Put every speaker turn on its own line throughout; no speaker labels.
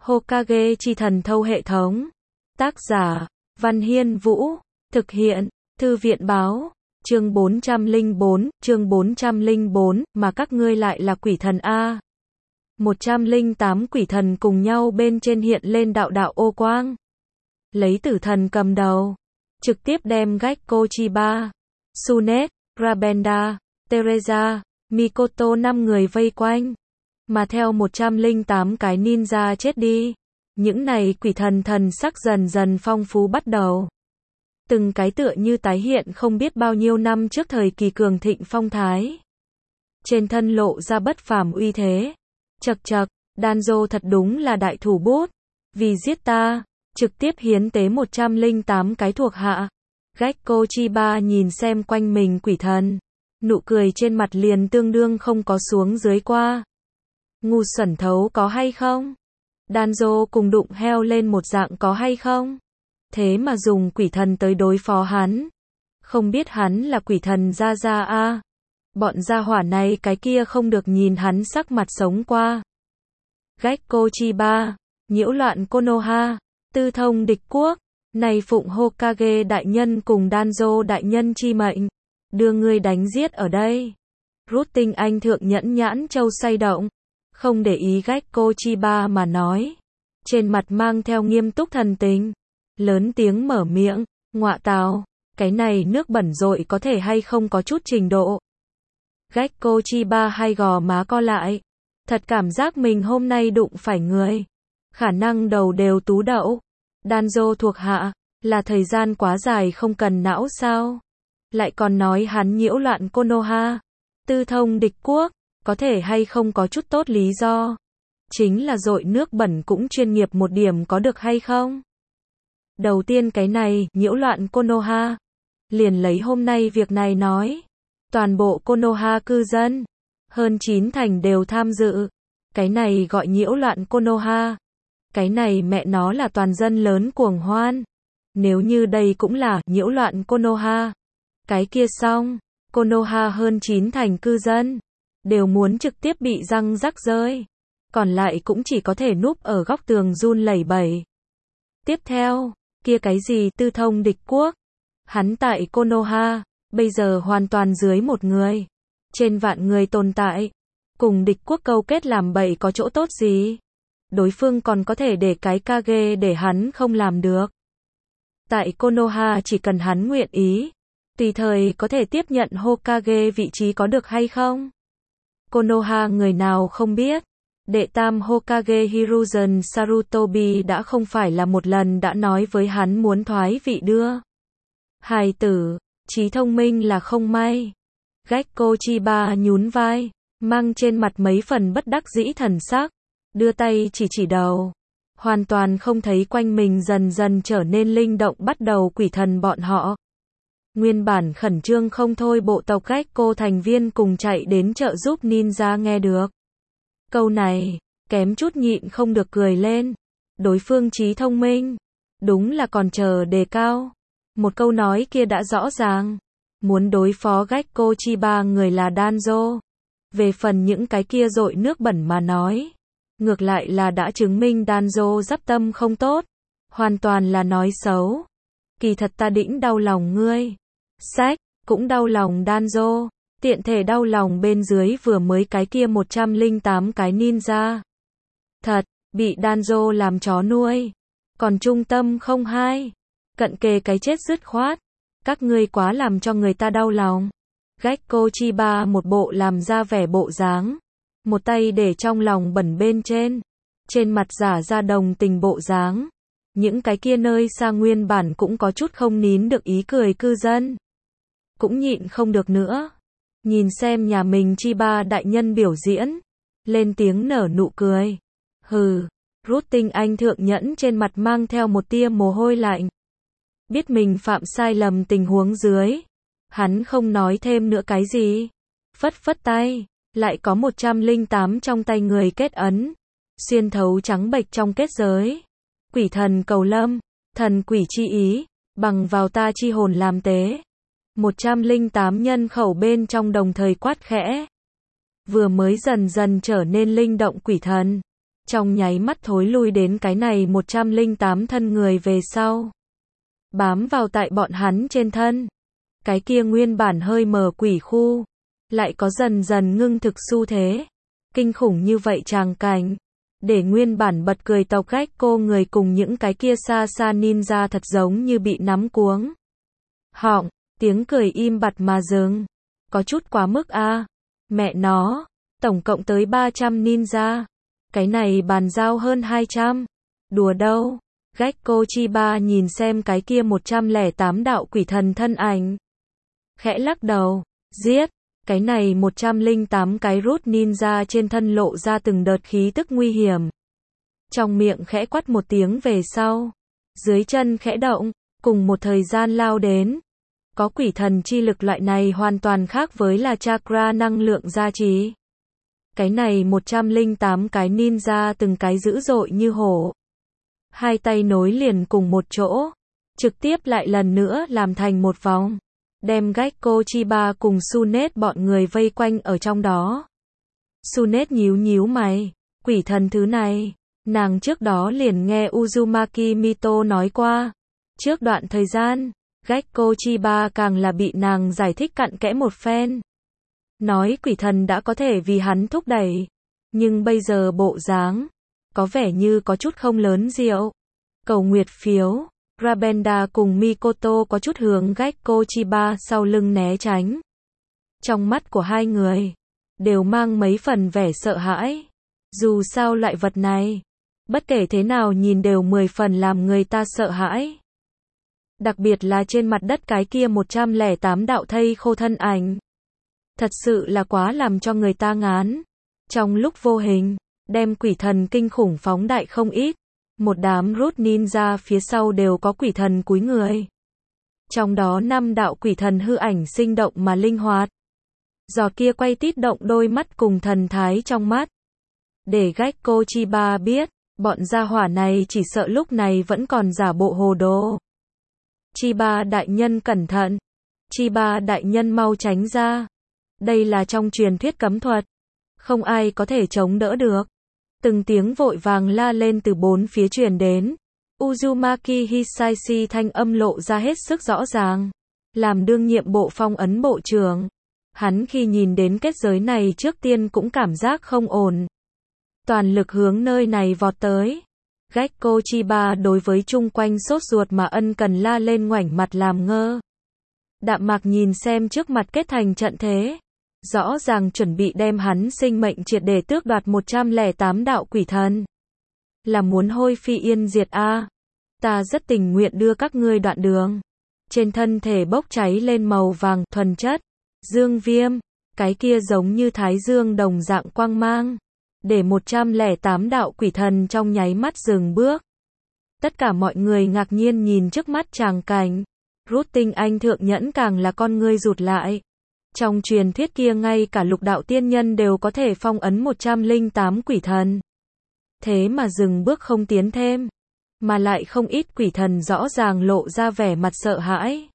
Hokage chi thần thâu hệ thống. Tác giả, Văn Hiên Vũ. Thực hiện, Thư viện báo. Chương 404, mà các ngươi lại là quỷ thần a. 108 quỷ thần cùng nhau bên trên hiện lên đạo đạo ô quang. Lấy tử thần cầm đầu, trực tiếp đem Gekko Chiba, Tsunet, Rabenda, Teresa, Mikoto 5 người vây quanh. Mà theo 108 cái ninja chết đi, những này quỷ thần thần sắc dần dần phong phú bắt đầu. Từng cái tựa như tái hiện không biết bao nhiêu năm trước thời kỳ cường thịnh phong thái. Trên thân lộ ra bất phàm uy thế. Chậc chậc, Danzo thật đúng là đại thủ bút. Vì giết ta, trực tiếp hiến tế 108 cái thuộc hạ. Gekko Chiba nhìn xem quanh mình quỷ thần, nụ cười trên mặt liền tương đương không có xuống dưới qua. Ngu xuẩn thấu có hay không? Danzo cùng đụng heo lên một dạng có hay không? Thế mà dùng quỷ thần tới đối phó hắn. Không biết hắn là quỷ thần ra a. Bọn gia hỏa này cái kia không được nhìn hắn sắc mặt sống qua. Gekko Chiba, nhiễu loạn Konoha, tư thông địch quốc, này phụng Hokage đại nhân cùng Danzo đại nhân chi mệnh, đưa ngươi đánh giết ở đây. Rút tinh anh thượng nhẫn nhãn châu say động, không để ý Gekko Chiba mà nói. Trên mặt mang theo nghiêm túc thần tình, lớn tiếng mở miệng, ngọa tào, cái này nước bẩn rội có thể hay không có chút trình độ. Gekko Chiba hai gò má co lại, thật cảm giác mình hôm nay đụng phải người. Khả năng đầu đều tú đậu. Danzo thuộc hạ, là thời gian quá dài không cần não sao? Lại còn nói hắn nhiễu loạn Konoha, tư thông địch quốc, có thể hay không có chút tốt lý do. Chính là dội nước bẩn cũng chuyên nghiệp một điểm có được hay không? Đầu tiên cái này, nhiễu loạn Konoha. Liền lấy hôm nay việc này nói. Toàn bộ Konoha cư dân, hơn 9 thành đều tham dự. Cái này gọi nhiễu loạn Konoha. Cái này mẹ nó là toàn dân lớn cuồng hoan. Nếu như đây cũng là nhiễu loạn Konoha, cái kia xong, Konoha hơn 9 thành cư dân đều muốn trực tiếp bị răng rắc rơi. Còn lại cũng chỉ có thể núp ở góc tường run lẩy bẩy. Tiếp theo, kia cái gì tư thông địch quốc. Hắn tại Konoha, bây giờ hoàn toàn dưới một người. Trên vạn người tồn tại. Cùng địch quốc câu kết làm bậy có chỗ tốt gì? Đối phương còn có thể để cái Kage để hắn không làm được. Tại Konoha chỉ cần hắn nguyện ý, tùy thời có thể tiếp nhận Hokage vị trí có được hay không? Konoha người nào không biết. Đệ tam Hokage Hiruzen Sarutobi đã không phải là một lần đã nói với hắn muốn thoái vị đưa. Hài tử, trí thông minh là không may. Gekko Chiba nhún vai, mang trên mặt mấy phần bất đắc dĩ thần sắc, đưa tay chỉ đầu. Hoàn toàn không thấy quanh mình dần dần trở nên linh động bắt đầu quỷ thần bọn họ. Nguyên bản khẩn trương không thôi bộ tộc Gekko thành viên cùng chạy đến trợ giúp ninja nghe được. Câu này, kém chút nhịn không được cười lên. Đối phương trí thông minh, đúng là còn chờ đề cao. Một câu nói kia đã rõ ràng. Muốn đối phó Gekko Chiba người là Danzo. Về phần những cái kia dội nước bẩn mà nói, ngược lại là đã chứng minh Danzo dắp tâm không tốt. Hoàn toàn là nói xấu. Kỳ thật ta đĩnh đau lòng ngươi. Sách, cũng đau lòng Danzo. Tiện thể đau lòng bên dưới vừa mới cái kia 108 cái ninja. Thật, bị Danzo làm chó nuôi. Còn trung tâm không hai. Cận kề cái chết dứt khoát. Các ngươi quá làm cho người ta đau lòng. Gekko Chiba một bộ làm ra vẻ bộ dáng. Một tay để trong lòng bẩn bên trên. Trên mặt giả ra đồng tình bộ dáng. Những cái kia nơi xa nguyên bản cũng có chút không nín được ý cười cư dân. Cũng nhịn không được nữa. Nhìn xem nhà mình Chiba đại nhân biểu diễn. Lên tiếng nở nụ cười. Hừ, rút tinh anh thượng nhẫn trên mặt mang theo một tia mồ hôi lạnh. Biết mình phạm sai lầm tình huống dưới. Hắn không nói thêm nữa cái gì. Phất phất tay. Lại có 108 trong tay người kết ấn. Xuyên thấu trắng bệch trong kết giới. Quỷ thần cầu lâm. Thần quỷ chi ý. Bằng vào ta chi hồn làm tế. 108 nhân khẩu bên trong đồng thời quát khẽ. Vừa mới dần dần trở nên linh động quỷ thần. trong nháy mắt thối lui đến cái này 108 thân người về sau. Bám vào tại bọn hắn trên thân. Cái kia nguyên bản hơi mờ quỷ khu, lại có dần dần ngưng thực xu thế. Kinh khủng như vậy tràng cảnh, để nguyên bản bật cười tộc Gekko người cùng những cái kia xa xa ninja thật giống như bị nắm cuống họng, tiếng cười im bặt mà dừng. Có chút quá mức a. Mẹ nó, tổng cộng tới 300 ninja. Cái này bàn giao hơn 200. Đùa đâu. Gekko Chiba nhìn xem cái kia 108 đạo quỷ thần thân ảnh. Khẽ lắc đầu, giết. Cái này 108 cái root ninja trên thân lộ ra từng đợt khí tức nguy hiểm. Trong miệng khẽ quát một tiếng về sau. Dưới chân khẽ động, cùng một thời gian lao đến. Có quỷ thần chi lực loại này hoàn toàn khác với là chakra năng lượng gia trì. Cái này 108 cái ninja từng cái dữ dội như hổ. Hai tay nối liền cùng một chỗ. Trực tiếp lại lần nữa làm thành một vòng. Đem Gekko Chiba cùng Sunet bọn người vây quanh ở trong đó. Sunet nhíu nhíu mày. Quỷ thần thứ này. Nàng trước đó liền nghe Uzumaki Mito nói qua. Trước đoạn thời gian, Gekko Chiba càng là bị nàng giải thích cặn kẽ một phen. Nói quỷ thần đã có thể vì hắn thúc đẩy. Nhưng bây giờ bộ dáng, có vẻ như có chút không lớn diệu. Cầu nguyệt phiếu, Rabenda cùng Mikoto có chút hướng Gekko Chiba sau lưng né tránh. Trong mắt của hai người, đều mang mấy phần vẻ sợ hãi. Dù sao loại vật này, bất kể thế nào nhìn đều 10 phần làm người ta sợ hãi. Đặc biệt là trên mặt đất cái kia 108 đạo thây khô thân ảnh. Thật sự là quá làm cho người ta ngán. Trong lúc vô hình, đem quỷ thần kinh khủng phóng đại không ít. Một đám root ninja phía sau đều có quỷ thần cúi người. Trong đó 5 đạo quỷ thần hư ảnh sinh động mà linh hoạt. Giọt kia quay tít động đôi mắt cùng thần thái trong mắt. Để Gekko Chiba biết, bọn gia hỏa này chỉ sợ lúc này vẫn còn giả bộ hồ đồ. Chiba đại nhân cẩn thận. Chiba đại nhân mau tránh ra. Đây là trong truyền thuyết cấm thuật. Không ai có thể chống đỡ được. Từng tiếng vội vàng la lên từ bốn phía truyền đến. Uzumaki Hisaishi thanh âm lộ ra hết sức rõ ràng. Làm đương nhiệm bộ phong ấn bộ trưởng. Hắn khi nhìn đến kết giới này trước tiên cũng cảm giác không ổn. Toàn lực hướng nơi này vọt tới. Gekko Chiba đối với chung quanh sốt ruột mà ân cần la lên ngoảnh mặt làm ngơ. Đạm mạc nhìn xem trước mặt kết thành trận thế. Rõ ràng chuẩn bị đem hắn sinh mệnh triệt để tước đoạt 108 đạo quỷ thần. Là muốn hôi phi yên diệt a. Ta rất tình nguyện đưa các ngươi đoạn đường. Trên thân thể bốc cháy lên màu vàng thuần chất. Dương viêm. Cái kia giống như thái dương đồng dạng quang mang. Để 108 đạo quỷ thần trong nháy mắt dừng bước. Tất cả mọi người ngạc nhiên nhìn trước mắt tràng cảnh. Rút tinh anh thượng nhẫn càng là con ngươi rụt lại. Trong truyền thuyết kia ngay cả lục đạo tiên nhân đều có thể phong ấn 108 quỷ thần. Thế mà dừng bước không tiến thêm. Mà lại không ít quỷ thần rõ ràng lộ ra vẻ mặt sợ hãi.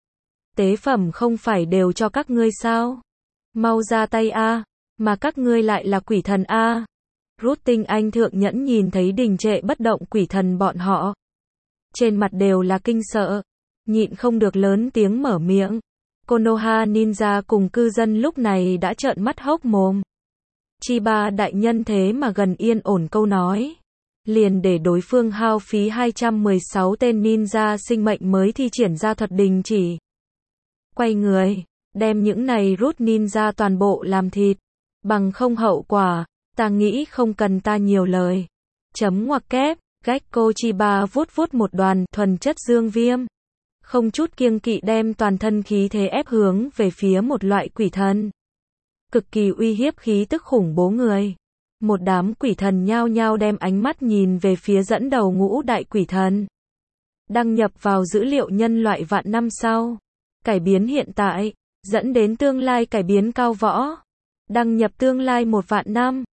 Tế phẩm không phải đều cho các ngươi sao? Mau ra tay a, mà các ngươi lại là quỷ thần a. Rút tinh anh thượng nhẫn nhìn thấy đình trệ bất động quỷ thần bọn họ. Trên mặt đều là kinh sợ. Nhịn không được lớn tiếng mở miệng. Konoha ninja cùng cư dân lúc này đã trợn mắt hốc mồm. Chiba đại nhân thế mà gần yên ổn câu nói. Liền để đối phương hao phí 216 tên ninja sinh mệnh mới thi triển ra thuật đình chỉ. Quay người, đem những này rút ninja toàn bộ làm thịt. Bằng không hậu quả, ta nghĩ không cần ta nhiều lời. Chấm ngoặc kép, Gekko Chiba vuốt vuốt một đoàn thuần chất dương viêm. Không chút kiêng kỵ đem toàn thân khí thế ép hướng về phía một loại quỷ thần. Cực kỳ uy hiếp khí tức khủng bố người. Một đám quỷ thần nhao nhao đem ánh mắt nhìn về phía dẫn đầu ngũ đại quỷ thần. Đăng nhập vào dữ liệu nhân loại vạn năm sau. Cải biến hiện tại, dẫn đến tương lai cải biến cao võ. Đăng nhập tương lai 1 vạn năm.